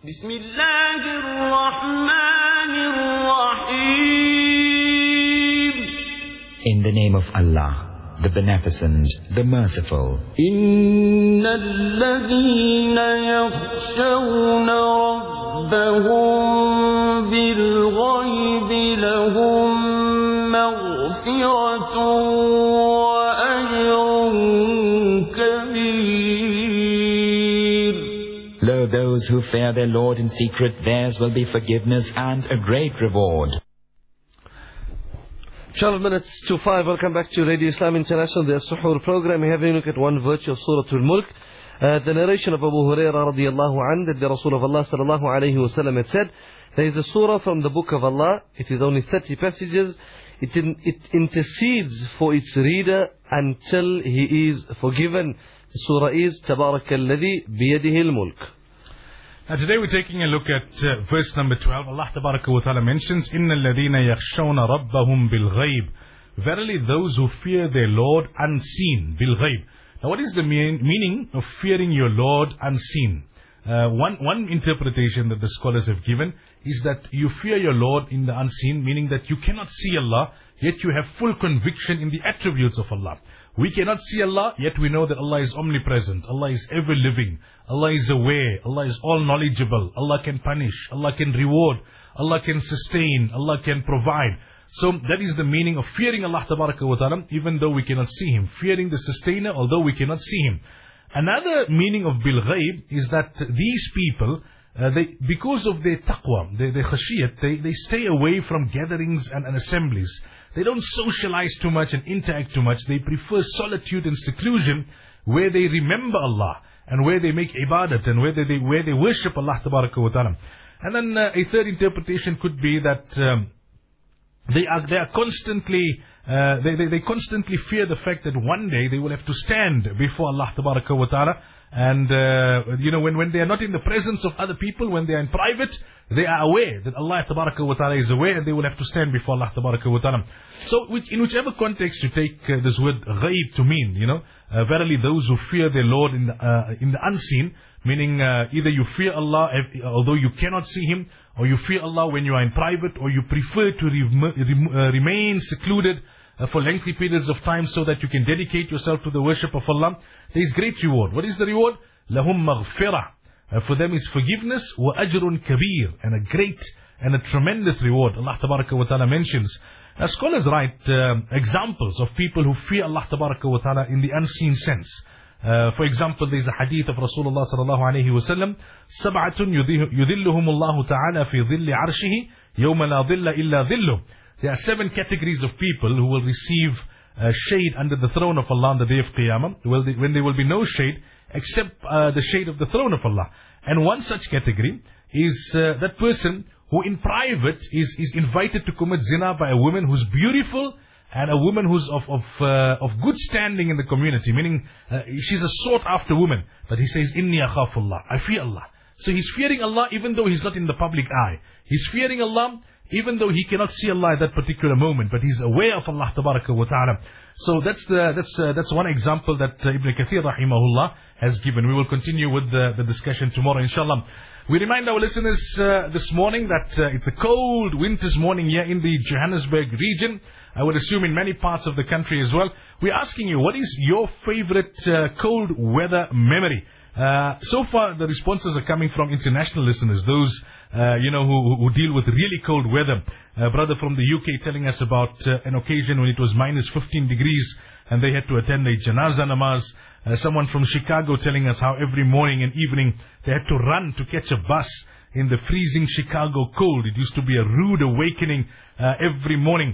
بسم الله الرحمن الرحيم. In the name of Allah, the Beneficent, the Merciful. إن الذين يخشون ربهم بالغيب لهم مغفرة وأجر كبير. Lo, those who fear their Lord in secret, theirs will be forgiveness and a great reward. 12 minutes to 5. Welcome back to Radio Islam International, the Suhoor program. We have a look at one verse of Surah Al-Mulk. The narration of Abu Hurairah radiallahu anhu, that the Rasul of Allah sallallahu alayhi wa sallam had said, there is a surah from the book of Allah. It is only 30 passages. It intercedes for its reader until he is forgiven. The surah is تبارك الذي بيده الملك. Now today we're taking a look at verse number 12. Allah Tabaraka wa Ta'ala mentions, إِنَّ الَّذِينَ يَخْشَوْنَ رَبَّهُمْ بِالْغَيْبِ. Verily those who fear their Lord unseen, بِالْغَيْبِ. Now what is the meaning of fearing your Lord unseen? One interpretation that the scholars have given is that you fear your Lord in the unseen, meaning that you cannot see Allah, yet you have full conviction in the attributes of Allah. We cannot see Allah, yet we know that Allah is omnipresent, Allah is ever living, Allah is aware, Allah is all knowledgeable, Allah can punish, Allah can reward, Allah can sustain, Allah can provide. So that is the meaning of fearing Allah Tabaraka wa Ta'ala, even though we cannot see Him. Fearing the sustainer, although we cannot see Him. Another meaning of bil ghaib is that these people, because of their taqwa, their khashiyat, they stay away from gatherings and assemblies. They don't socialize too much and interact too much. They prefer solitude and seclusion, where they remember Allah and where they make ibadat and where they worship Allah Tabaraka wa Ta'ala. And then a third interpretation could be that they are constantly they constantly fear the fact that one day they will have to stand before Allah Tabaraka wa Ta'ala. And when they are not in the presence of other people, when they are in private, they are aware that Allah Tabaraka wa Ta'ala is aware, and they will have to stand before Allah Tabaraka wa Ta'ala. So in whichever context you take this word ghaib to mean, verily those who fear their Lord in the unseen, meaning either you fear Allah although you cannot see Him, or you fear Allah when you are in private, or you prefer to remain secluded for lengthy periods of time so that you can dedicate yourself to the worship of Allah. There is great reward. What is the reward? لَهُمْ مَغْفِرَةٌ. For them is forgiveness, وَأَجْرٌ كَبِيرٌ, and a great and a tremendous reward. Allah Tabaraka wa Ta'ala mentions. Scholars write examples of people who fear Allah Tabaraka wa Ta'ala in the unseen sense. For example, there is a hadith of Rasulullah sallallahu alayhi wa sallam, سَبْعَةٌ يُذِلُّهُمُ اللَّهُ تَعَالَى فِي ظِلِّ عَرْشِهِ يَوْمَ لَا ظِلَّ إِلَّا ظِلُّهُ. There are 7 categories of people who will receive shade under the throne of Allah on the day of Qiyamah, when there will be no shade except the shade of the throne of Allah. And one such category is that person who in private is invited to commit zina by a woman who's beautiful and a woman who's of good standing in the community, meaning she's a sought after woman. But he says, Inni akhafullah, I fear Allah. So he's fearing Allah even though he's not in the public eye. He's fearing Allah even though he cannot see Allah at that particular moment, but he's aware of Allah Tabaraka wa Ta'ala. So that's one example that Ibn Kathir rahimahullah has given. We will continue with the discussion tomorrow, inshallah. We remind our listeners this morning that it's a cold winter's morning here in the Johannesburg region. I would assume in many parts of the country as well. We're asking you, what is your favorite cold weather memory? So far, the responses are coming from international listeners, those who deal with really cold weather. A brother from the UK telling us about an occasion when it was minus 15 degrees and they had to attend a janazah namaz. Someone from Chicago telling us how every morning and evening they had to run to catch a bus in the freezing Chicago cold. It used to be a rude awakening every morning.